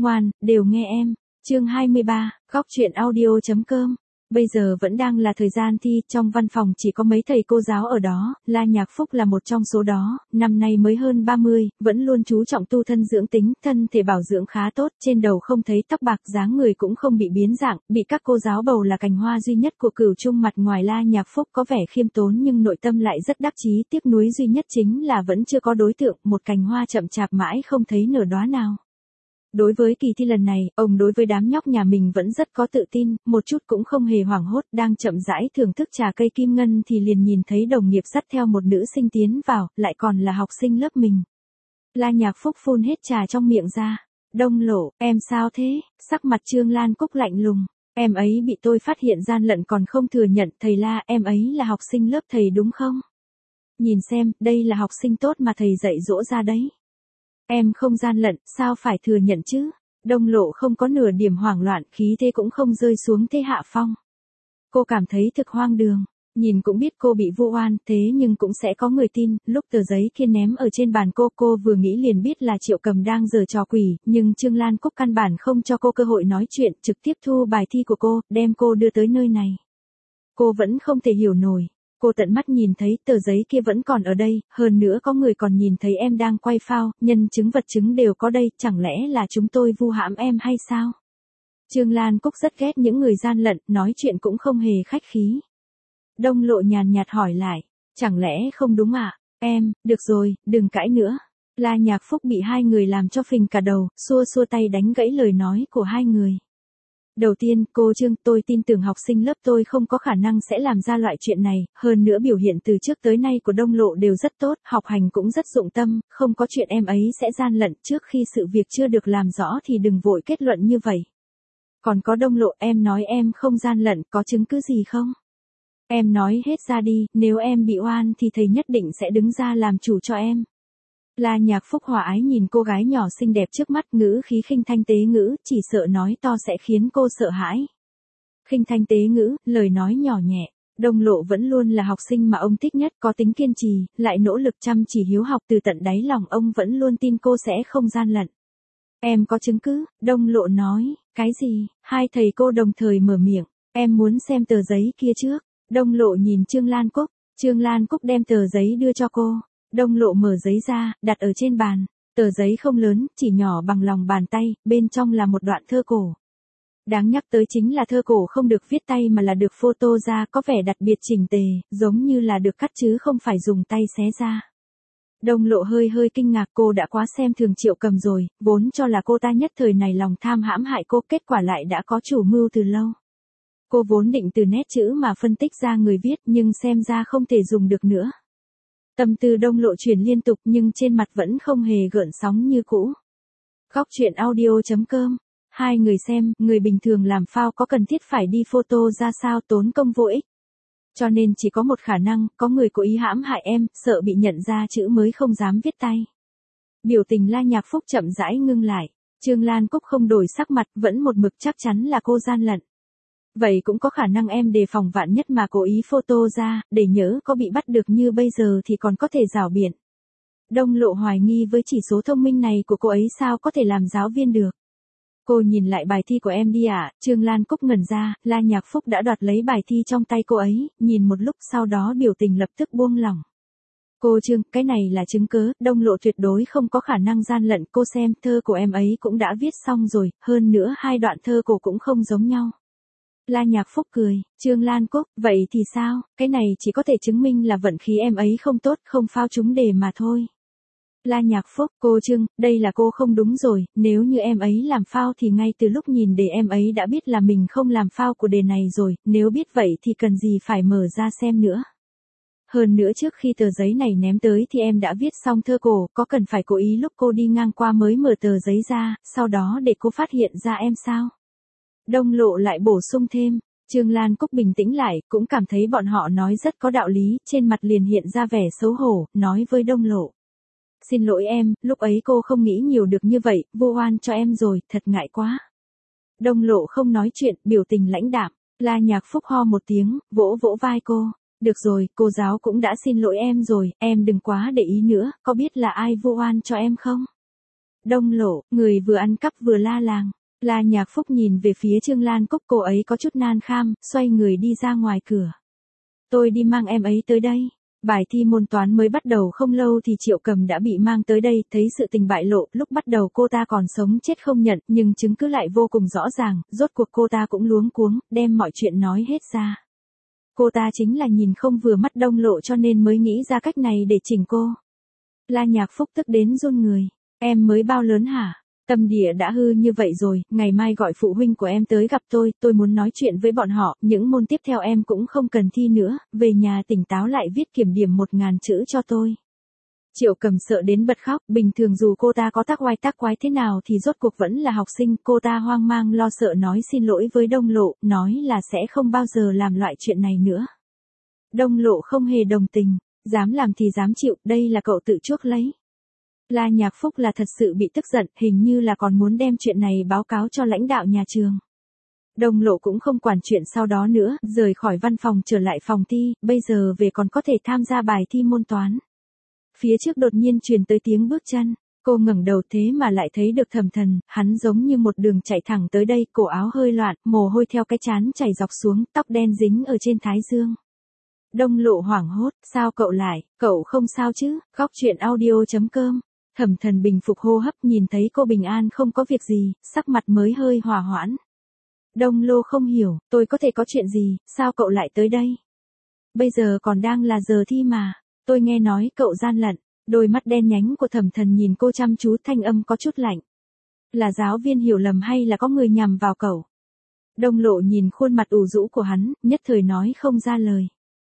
ngoan, đều nghe em. Chương 23, góc truyện audio.com. Bây giờ vẫn đang là thời gian thi, trong văn phòng chỉ có mấy thầy cô giáo ở đó, La Nhạc Phúc là một trong số đó, năm nay mới hơn 30, vẫn luôn chú trọng tu thân dưỡng tính, thân thể bảo dưỡng khá tốt, trên đầu không thấy tóc bạc, dáng người cũng không bị biến dạng, bị các cô giáo bầu là cành hoa duy nhất của Cửu Trung. Mặt ngoài La Nhạc Phúc có vẻ khiêm tốn nhưng nội tâm lại rất đắc chí, tiếc nuối duy nhất chính là vẫn chưa có đối tượng, một cành hoa chậm chạp mãi không thấy nở đóa nào. Đối với kỳ thi lần này, ông đối với đám nhóc nhà mình vẫn rất có tự tin, một chút cũng không hề hoảng hốt, đang chậm rãi thưởng thức trà cây kim ngân thì liền nhìn thấy đồng nghiệp dắt theo một nữ sinh tiến vào, lại còn là học sinh lớp mình. La Nhạc Phúc phun hết trà trong miệng ra. Đông Lộ, em sao thế? Sắc mặt Trương Lan Cúc lạnh lùng. Em ấy bị tôi phát hiện gian lận còn không thừa nhận. Thầy La, em ấy là học sinh lớp thầy đúng không? Nhìn xem, đây là học sinh tốt mà thầy dạy dỗ ra đấy. Em không gian lận, sao phải thừa nhận chứ? Đông Lộ không có nửa điểm hoảng loạn, khí thế cũng không rơi xuống thế hạ phong. Cô cảm thấy thực hoang đường, nhìn cũng biết cô bị vu oan, thế nhưng cũng sẽ có người tin. Lúc tờ giấy kia ném ở trên bàn cô vừa nghĩ liền biết là Triệu Cầm đang giở trò quỷ, nhưng Trương Lan Cúc căn bản không cho cô cơ hội nói chuyện, trực tiếp thu bài thi của cô, đem cô đưa tới nơi này. Cô vẫn không thể hiểu nổi. Cô tận mắt nhìn thấy tờ giấy kia vẫn còn ở đây, hơn nữa có người còn nhìn thấy em đang quay phao, nhân chứng vật chứng đều có đây, chẳng lẽ là chúng tôi vu hãm em hay sao? Trương Lan Cúc rất ghét những người gian lận, nói chuyện cũng không hề khách khí. Đông Lộ nhàn nhạt hỏi lại, chẳng lẽ không đúng à? Em, được rồi, đừng cãi nữa. La Nhạc Phúc bị hai người làm cho phình cả đầu, xua xua tay đánh gãy lời nói của hai người. Đầu tiên, cô Trương, tôi tin tưởng học sinh lớp tôi không có khả năng sẽ làm ra loại chuyện này, hơn nữa biểu hiện từ trước tới nay của Đông Lộ đều rất tốt, học hành cũng rất dụng tâm, không có chuyện em ấy sẽ gian lận, trước khi sự việc chưa được làm rõ thì đừng vội kết luận như vậy. Còn có Đông Lộ, em nói em không gian lận, có chứng cứ gì không? Em nói hết ra đi, nếu em bị oan thì thầy nhất định sẽ đứng ra làm chủ cho em. La Nhạc Phúc hòa ái nhìn cô gái nhỏ xinh đẹp trước mắt, ngữ khí khinh thanh tế ngữ, chỉ sợ nói to sẽ khiến cô sợ hãi. Khinh thanh tế ngữ, lời nói nhỏ nhẹ. Đông Lộ vẫn luôn là học sinh mà ông thích nhất, có tính kiên trì, lại nỗ lực chăm chỉ hiếu học, từ tận đáy lòng ông vẫn luôn tin cô sẽ không gian lận. Em có chứng cứ? Đông Lộ nói. Cái gì? Hai thầy cô đồng thời mở miệng. Em muốn xem tờ giấy kia trước. Đông Lộ nhìn Trương Lan Cúc. Trương Lan Cúc đem tờ giấy đưa cho cô. Đông Lộ mở giấy ra, đặt ở trên bàn. Tờ giấy không lớn, chỉ nhỏ bằng lòng bàn tay, bên trong là một đoạn thơ cổ. Đáng nhắc tới chính là thơ cổ không được viết tay mà là được photo ra, có vẻ đặc biệt chỉnh tề, giống như là được cắt chứ không phải dùng tay xé ra. Đông Lộ hơi kinh ngạc, cô đã quá xem thường Triệu Cầm rồi, vốn cho là cô ta nhất thời này lòng tham hãm hại cô, kết quả lại đã có chủ mưu từ lâu. Cô vốn định từ nét chữ mà phân tích ra người viết, nhưng xem ra không thể dùng được nữa. Tâm tư Đông Lộ chuyển liên tục nhưng trên mặt vẫn không hề gợn sóng như cũ. Góc truyện audio.com. Hai người xem, người bình thường làm phao có cần thiết phải đi photo ra sao, tốn công vô ích. Cho nên chỉ có một khả năng, có người cố ý hãm hại em, sợ bị nhận ra chữ mới không dám viết tay. Biểu tình La Nhạc Phúc chậm rãi ngưng lại. Trương Lan Cúc không đổi sắc mặt, vẫn một mực chắc chắn là cô gian lận. Vậy cũng có khả năng em đề phòng vạn nhất mà cố ý photo ra, để nhớ có bị bắt được như bây giờ thì còn có thể rảo biện. Đông Lộ hoài nghi với chỉ số thông minh này của cô ấy sao có thể làm giáo viên được. Cô nhìn lại bài thi của em đi ạ. Trương Lan Cúc ngẩn ra, La Nhạc Phúc đã đoạt lấy bài thi trong tay cô ấy, nhìn một lúc sau đó biểu tình lập tức buông lỏng. Cô Trương, cái này là chứng cớ, Đông Lộ tuyệt đối không có khả năng gian lận, cô xem, thơ của em ấy cũng đã viết xong rồi, hơn nữa hai đoạn thơ cổ cũng không giống nhau. La Nhạc Phúc cười. Trương Lan Cúc, vậy thì sao, cái này chỉ có thể chứng minh là vận khí em ấy không tốt, không phao trúng đề mà thôi. La Nhạc Phúc, cô Trương, đây là cô không đúng rồi, nếu như em ấy làm phao thì ngay từ lúc nhìn đề em ấy đã biết là mình không làm phao của đề này rồi, nếu biết vậy thì cần gì phải mở ra xem nữa. Hơn nữa trước khi tờ giấy này ném tới thì em đã viết xong thơ cổ, có cần phải cố ý lúc cô đi ngang qua mới mở tờ giấy ra, sau đó để cô phát hiện ra em sao? Đông Lộ lại bổ sung thêm. Trương Lan Cúc bình tĩnh lại, cũng cảm thấy bọn họ nói rất có đạo lý, trên mặt liền hiện ra vẻ xấu hổ, nói với Đông Lộ. Xin lỗi em, lúc ấy cô không nghĩ nhiều được như vậy, vu oan cho em rồi, thật ngại quá. Đông Lộ không nói chuyện, biểu tình lãnh đạm. La Nhạc Phúc ho một tiếng, vỗ vỗ vai cô. Được rồi, cô giáo cũng đã xin lỗi em rồi, em đừng quá để ý nữa, có biết là ai vu oan cho em không? Đông Lộ, người vừa ăn cắp vừa la làng. La Nhạc Phúc nhìn về phía Trương Lan Cúc, cô ấy có chút nan kham, xoay người đi ra ngoài cửa. Tôi đi mang em ấy tới đây. Bài thi môn toán mới bắt đầu không lâu thì Triệu Cầm đã bị mang tới đây, thấy sự tình bại lộ, lúc bắt đầu cô ta còn sống chết không nhận, nhưng chứng cứ lại vô cùng rõ ràng, rốt cuộc cô ta cũng luống cuống, đem mọi chuyện nói hết ra. Cô ta chính là nhìn không vừa mắt Đông Lộ cho nên mới nghĩ ra cách này để chỉnh cô. La Nhạc Phúc tức đến run người. Em mới bao lớn hả? Tâm địa đã hư như vậy rồi, ngày mai gọi phụ huynh của em tới gặp tôi muốn nói chuyện với bọn họ, những môn tiếp theo em cũng không cần thi nữa, về nhà tỉnh táo lại viết kiểm điểm 1000 chữ cho tôi. Triệu Cầm sợ đến bật khóc, bình thường dù cô ta có tác quái thế nào thì rốt cuộc vẫn là học sinh, cô ta hoang mang lo sợ nói xin lỗi với Đông Lộ, nói là sẽ không bao giờ làm loại chuyện này nữa. Đông Lộ không hề đồng tình, dám làm thì dám chịu, đây là cậu tự chuốc lấy. La Nhạc Phúc là thật sự bị tức giận, hình như là còn muốn đem chuyện này báo cáo cho lãnh đạo nhà trường. Đông Lộ cũng không quản chuyện sau đó nữa, rời khỏi văn phòng trở lại phòng thi, bây giờ về còn có thể tham gia bài thi môn toán. Phía trước đột nhiên truyền tới tiếng bước chân, cô ngẩng đầu thế mà lại thấy được Thẩm Thần, hắn giống như một đường chạy thẳng tới đây, cổ áo hơi loạn, mồ hôi theo cái trán chảy dọc xuống, tóc đen dính ở trên thái dương. Đông Lộ hoảng hốt, sao cậu lại, cậu không sao chứ, Góc Chuyện Audio.com. Thẩm Thần bình phục hô hấp, nhìn thấy cô bình an không có việc gì, sắc mặt mới hơi hòa hoãn. Đông Lô không hiểu, tôi có thể có chuyện gì, sao cậu lại tới đây? Bây giờ còn đang là giờ thi mà, tôi nghe nói cậu gian lận. Đôi mắt đen nhánh của Thẩm Thần nhìn cô chăm chú, thanh âm có chút lạnh. Là giáo viên hiểu lầm hay là có người nhằm vào cậu? Đông Lộ nhìn khuôn mặt ủ rũ của hắn, nhất thời nói không ra lời.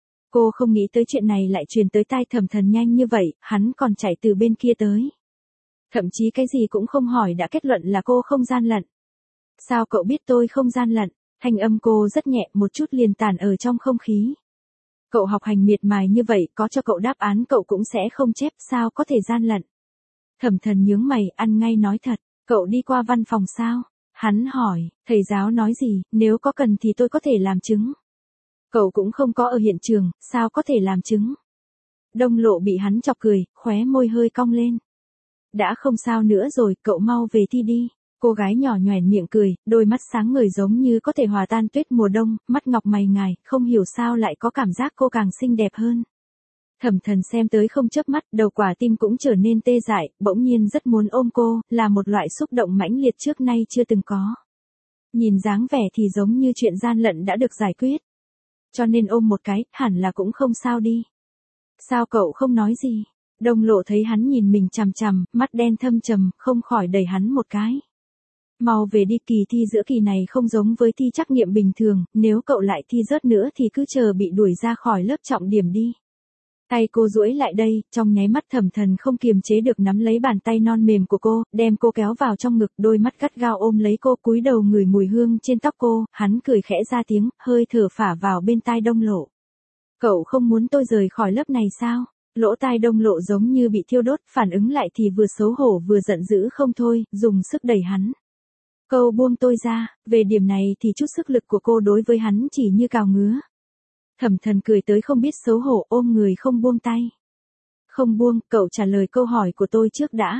Cô không nghĩ tới chuyện này lại truyền tới tai Thẩm Thần nhanh như vậy, hắn còn chạy từ bên kia tới. Thậm chí cái gì cũng không hỏi đã kết luận là cô không gian lận. Sao cậu biết tôi không gian lận? Thanh âm cô rất nhẹ, một chút liền tản ở trong không khí. Cậu học hành miệt mài như vậy, có cho cậu đáp án cậu cũng sẽ không chép, sao có thể gian lận? Thẩm Thần nhướng mày, ăn ngay nói thật, cậu đi qua văn phòng sao? Hắn hỏi, thầy giáo nói gì, nếu có cần thì tôi có thể làm chứng. Cậu cũng không có ở hiện trường, sao có thể làm chứng? Đông Lộ bị hắn chọc cười, khóe môi hơi cong lên. Đã không sao nữa rồi, cậu mau về thi đi. Cô gái nhỏ nhoẻn miệng cười, đôi mắt sáng ngời giống như có thể hòa tan tuyết mùa đông, mắt ngọc mày ngài, không hiểu sao lại có cảm giác cô càng xinh đẹp hơn. Thẩm Thần xem tới không chớp mắt, đầu quả tim cũng trở nên tê dại, bỗng nhiên rất muốn ôm cô, là một loại xúc động mãnh liệt trước nay chưa từng có. Nhìn dáng vẻ thì giống như chuyện gian lận đã được giải quyết. Cho nên ôm một cái, hẳn là cũng không sao đi. Sao cậu không nói gì? Đông Lộ thấy hắn nhìn mình chằm chằm, mắt đen thâm trầm, không khỏi đẩy hắn một cái. Mau về đi, kỳ thi giữa kỳ này không giống với thi trắc nghiệm bình thường, nếu cậu lại thi rớt nữa thì cứ chờ bị đuổi ra khỏi lớp trọng điểm đi. Tay cô duỗi lại đây, trong nháy mắt Thẩm Thần không kiềm chế được nắm lấy bàn tay non mềm của cô, đem cô kéo vào trong ngực, đôi mắt gắt gao ôm lấy cô, cúi đầu ngửi mùi hương trên tóc cô, hắn cười khẽ ra tiếng, hơi thở phả vào bên tai Đông Lộ. Cậu không muốn tôi rời khỏi lớp này sao? Lỗ tai Đông Lộ giống như bị thiêu đốt, phản ứng lại thì vừa xấu hổ vừa giận dữ không thôi, dùng sức đẩy hắn. Câu buông tôi ra, về điểm này thì chút sức lực của cô đối với hắn chỉ như cào ngứa. Thẩm Thần cười tới không biết xấu hổ, ôm người không buông tay. Không buông, cậu trả lời câu hỏi của tôi trước đã.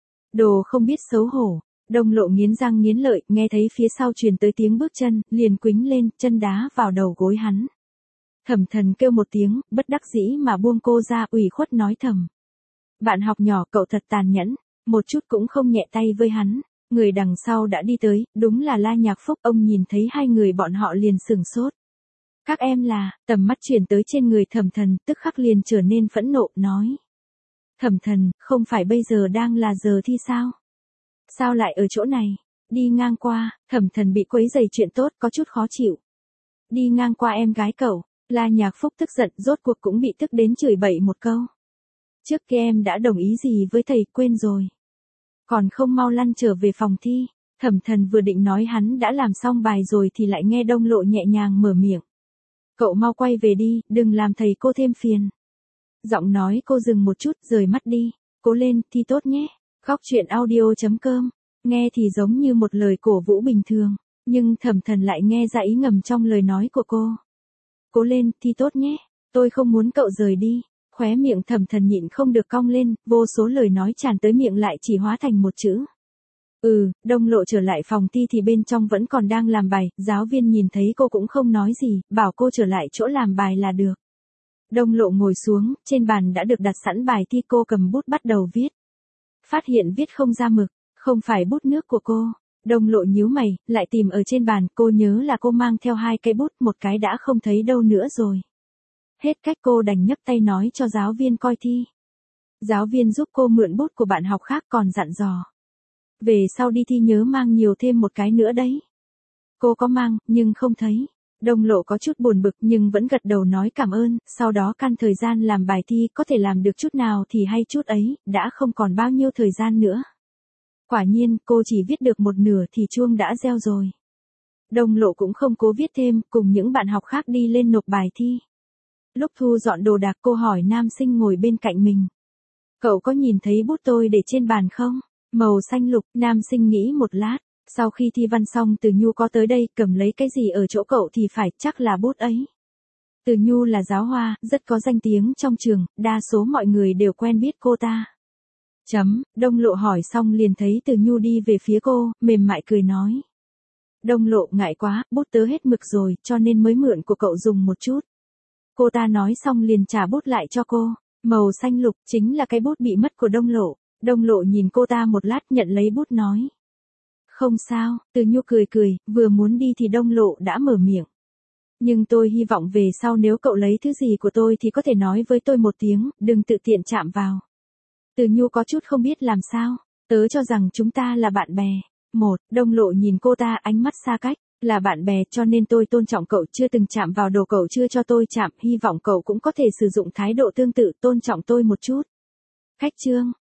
Đồ không biết xấu hổ. Đông Lộ nghiến răng nghiến lợi, nghe thấy phía sau truyền tới tiếng bước chân, liền quĩnh lên, chân đá vào đầu gối hắn. Thẩm Thần kêu một tiếng, bất đắc dĩ mà buông cô ra, ủy khuất nói thầm. Bạn học nhỏ cậu thật tàn nhẫn, một chút cũng không nhẹ tay với hắn. Người đằng sau đã đi tới, đúng là La Nhạc Phúc, ông nhìn thấy hai người bọn họ liền sửng sốt. Các em là, tầm mắt chuyển tới trên người Thẩm Thần, tức khắc liền trở nên phẫn nộ, nói. Thẩm Thần, không phải bây giờ đang là giờ thi sao? Sao lại ở chỗ này? Đi ngang qua, Thẩm Thần bị quấy rầy chuyện tốt, có chút khó chịu. Đi ngang qua em gái cậu, La Nhạc Phúc tức giận, rốt cuộc cũng bị tức đến chửi bậy một câu. Trước kia em đã đồng ý gì với thầy, quên rồi. Còn không mau lăn trở về phòng thi. Thẩm Thần vừa định nói hắn đã làm xong bài rồi thì lại nghe Đông Lộ nhẹ nhàng mở miệng. Cậu mau quay về đi, đừng làm thầy cô thêm phiền. Giọng nói cô dừng một chút, rời mắt đi. Cố lên, thi tốt nhé. Góc Chuyện Audio.com. Nghe thì giống như một lời cổ vũ bình thường, nhưng Thẩm Thần lại nghe ra ý ngầm trong lời nói của cô. Cố lên, thi tốt nhé. Tôi không muốn cậu rời đi. Khóe miệng Thẩm Thần nhịn không được cong lên, vô số lời nói tràn tới miệng lại chỉ hóa thành một chữ. Đông Lộ trở lại phòng thi thì bên trong vẫn còn đang làm bài, giáo viên nhìn thấy cô cũng không nói gì, bảo cô trở lại chỗ làm bài là được. Đông Lộ ngồi xuống, trên bàn đã được đặt sẵn bài thi, cô cầm bút bắt đầu viết. Phát hiện viết không ra mực, không phải bút nước của cô. Đông Lộ nhíu mày, lại tìm ở trên bàn, cô nhớ là cô mang theo 2 cây bút, một cái đã không thấy đâu nữa rồi. Hết cách cô đành nhấc tay nói cho giáo viên coi thi. Giáo viên giúp cô mượn bút của bạn học khác còn dặn dò. Về sau đi thi nhớ mang nhiều thêm một cái nữa đấy. Cô có mang, nhưng không thấy. Đông Lộ có chút buồn bực nhưng vẫn gật đầu nói cảm ơn, sau đó căn thời gian làm bài thi có thể làm được chút nào thì hay chút ấy, đã không còn bao nhiêu thời gian nữa. Quả nhiên, cô chỉ viết được một nửa thì chuông đã reo rồi. Đông Lộ cũng không cố viết thêm, cùng những bạn học khác đi lên nộp bài thi. Lúc thu dọn đồ đạc cô hỏi nam sinh ngồi bên cạnh mình. Cậu có nhìn thấy bút tôi để trên bàn không? Màu xanh lục, nam sinh nghĩ một lát. Sau khi thi văn xong Từ Nhu có tới đây cầm lấy cái gì ở chỗ cậu thì phải chắc là bút ấy. Từ Nhu là giáo hoa, rất có danh tiếng trong trường, đa số mọi người đều quen biết cô ta. Đông Lộ hỏi xong liền thấy Từ Nhu đi về phía cô, mềm mại cười nói. Đông Lộ ngại quá, bút tớ hết mực rồi, cho nên mới mượn của cậu dùng một chút. Cô ta nói xong liền trả bút lại cho cô, màu xanh lục chính là cái bút bị mất của Đông Lộ. Đông Lộ nhìn cô ta một lát nhận lấy bút nói. Không sao, Từ Nhu cười cười, vừa muốn đi thì Đông Lộ đã mở miệng. Nhưng tôi hy vọng về sau nếu cậu lấy thứ gì của tôi thì có thể nói với tôi một tiếng, đừng tự tiện chạm vào. Từ Nhu có chút không biết làm sao, tớ cho rằng chúng ta là bạn bè. Đông Lộ nhìn cô ta ánh mắt xa cách, là bạn bè cho nên tôi tôn trọng cậu chưa từng chạm vào đồ cậu chưa cho tôi chạm, hy vọng cậu cũng có thể sử dụng thái độ tương tự tôn trọng tôi một chút. Khách trương,